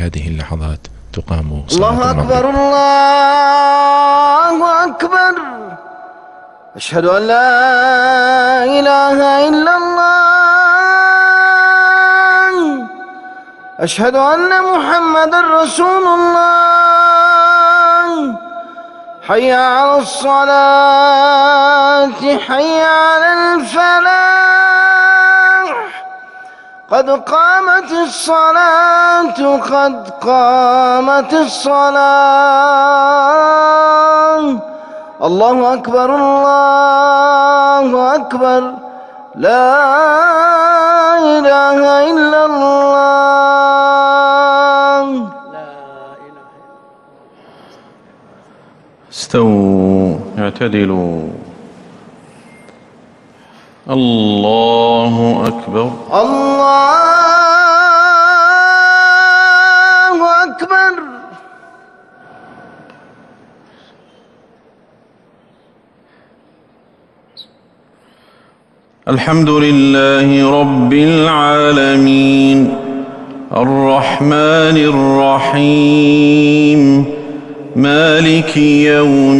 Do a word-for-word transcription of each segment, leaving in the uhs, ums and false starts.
هذه اللحظات تقام صلاة الله المغرب. أكبر الله أكبر، أشهد أن لا إله إلا الله، أشهد أن محمد رسول الله، حي على الصلاة حي على الفلاح، قد قامت الصلاة قد قامت الصلاة، الله أكبر الله أكبر، لا إله إلا الله. استووا اعتدلوا. الله أكبر الله أكبر. الحمد لله رب العالمين الرحمن الرحيم مالك يوم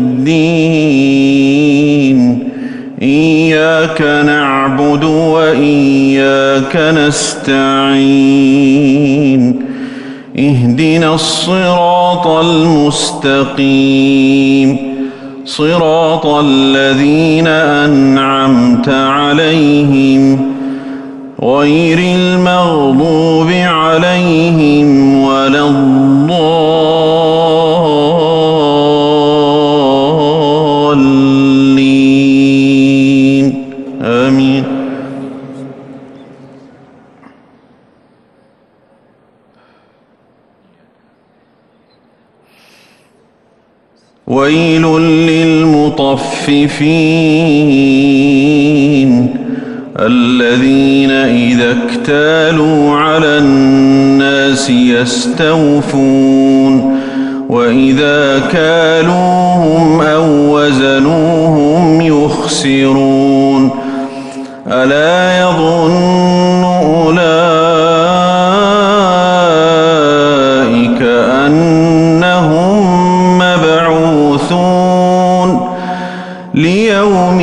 الدين، إياك نعبد وإياك نستعين، اهدنا الصراط المستقيم، صراط الذين أنعمت عليهم غير المغضوب عليهم ولا الضالين، آمين. ويل للمطففين الذين إذا اكتالوا على الناس يستوفون وإذا كالوهم أو وزنوهم يخسرون، ألا يظن أولئك أنهم مبعوثون ليوم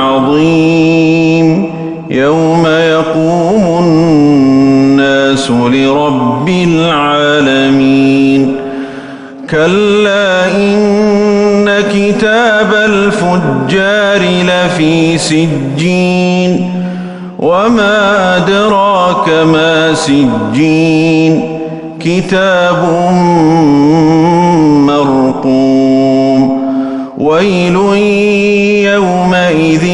عظيم يوم يقوم الناس لرب العالمين. كلا إن كتاب الفجار لفي سجين، وما أدراك ما سجين، كتاب مرقوم. ويل يومئذ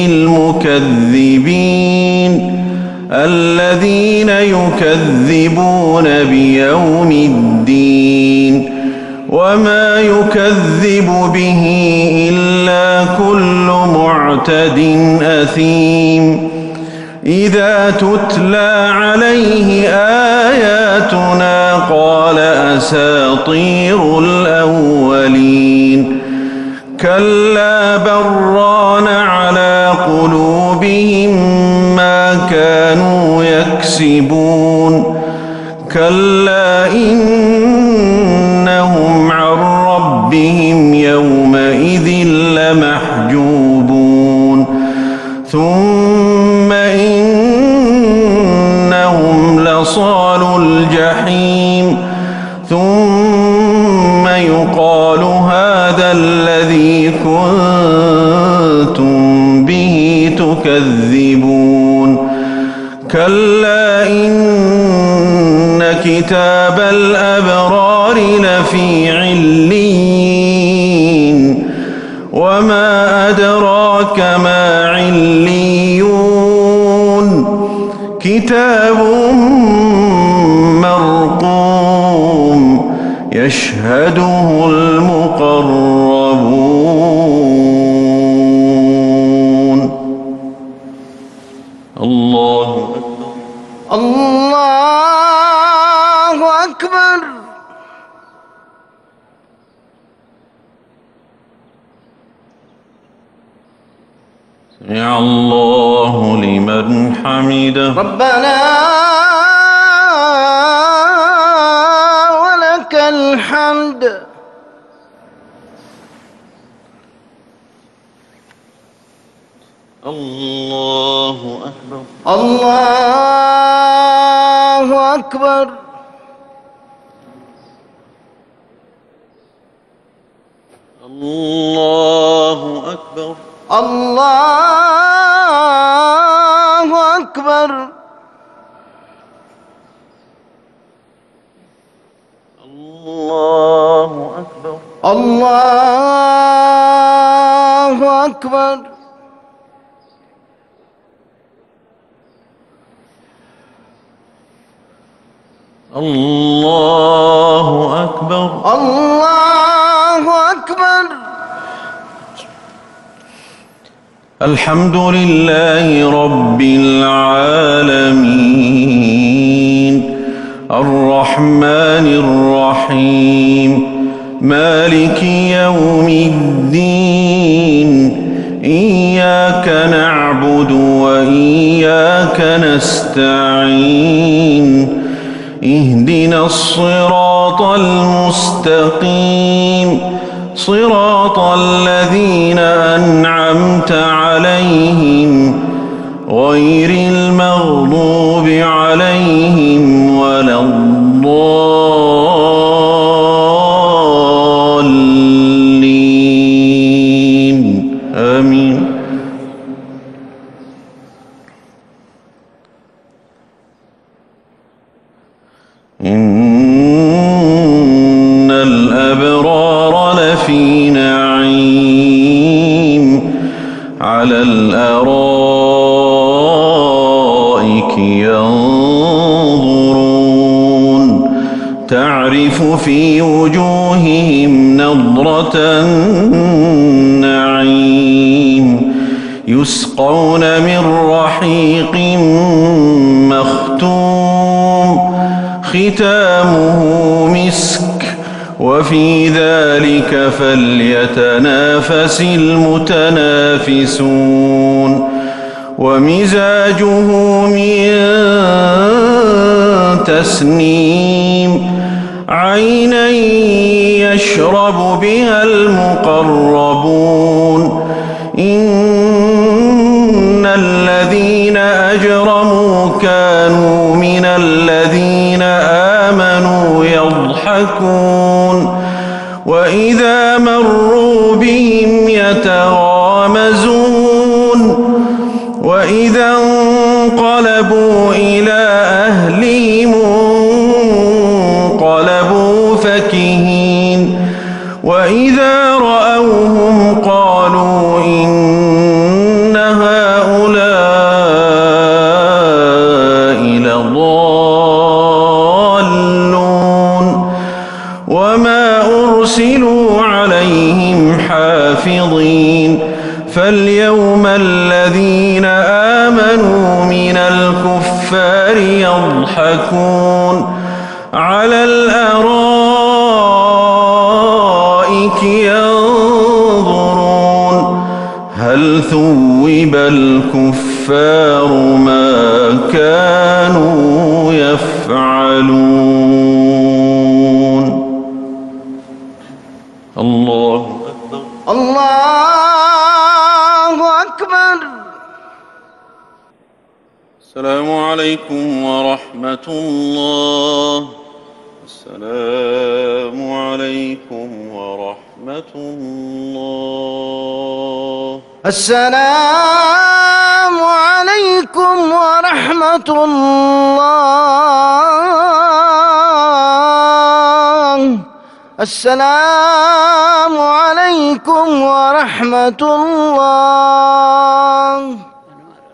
للمكذبين الذين يكذبون بيوم الدين، وما يكذب به إلا كل معتد أثيم. إذا تتلى عليه آياتنا قال أساطير الأولين، كلا بران على قلوبهم ما كانوا يكسبون، كلا إنهم عن ربهم يومئذ لمحجوبون، ثم إنهم لصالوا الجحيم، ثم يقال هذا الذي كنتم به تكذبون. كلا إن كتاب الأبرار لفي عليين، وما أدراك ما عليون، كتاب مرقوم يشهده المقربون. الله الله أكبر. سمع الله لمن حمده. ربنا الحمد. الله أكبر. الله أكبر. الله أكبر. الله أكبر. الله أكبر. الله أكبر. الله أكبر. الله أكبر. الحمد لله رب العالمين الرحمن الرحيم مالك يوم الدين إياك نعبد وإياك نستعين اهدنا الصراط المستقيم صراط الذين أنعمت عليهم غير المغضوب عليهم ولا الضالين آمين. إن الأبرار لفي نعيم على الأرائك ينظرون تعرف في وجوههم نضرة النعيم يسقون من رحيق مختوم ختامه مسك وفي ذلك فليتنافس المتنافسون ومزاجه من تسنيم عينا يشرب بها المقربون إن الذين أجرموا كانوا من الذين آمنوا يضحكون وإذا مروا بهم يتغامزون وإذا انقلبوا إلى أهلهم انقلبوا فكهين وإذا رأوهم قالوا إن هؤلاء لضالون وما أرسلوا عليهم حافظين فاليوم الذين آمنوا من الكفار يضحكون على الأرائك ينظرون هل ثوب الكفار ما كانوا يفعلون. الله أكبر. الله أكبر. السلام عليكم ورحمة الله. السلام عليكم ورحمة الله. السلام عليكم ورحمة الله. السلام عليكم ورحمة الله.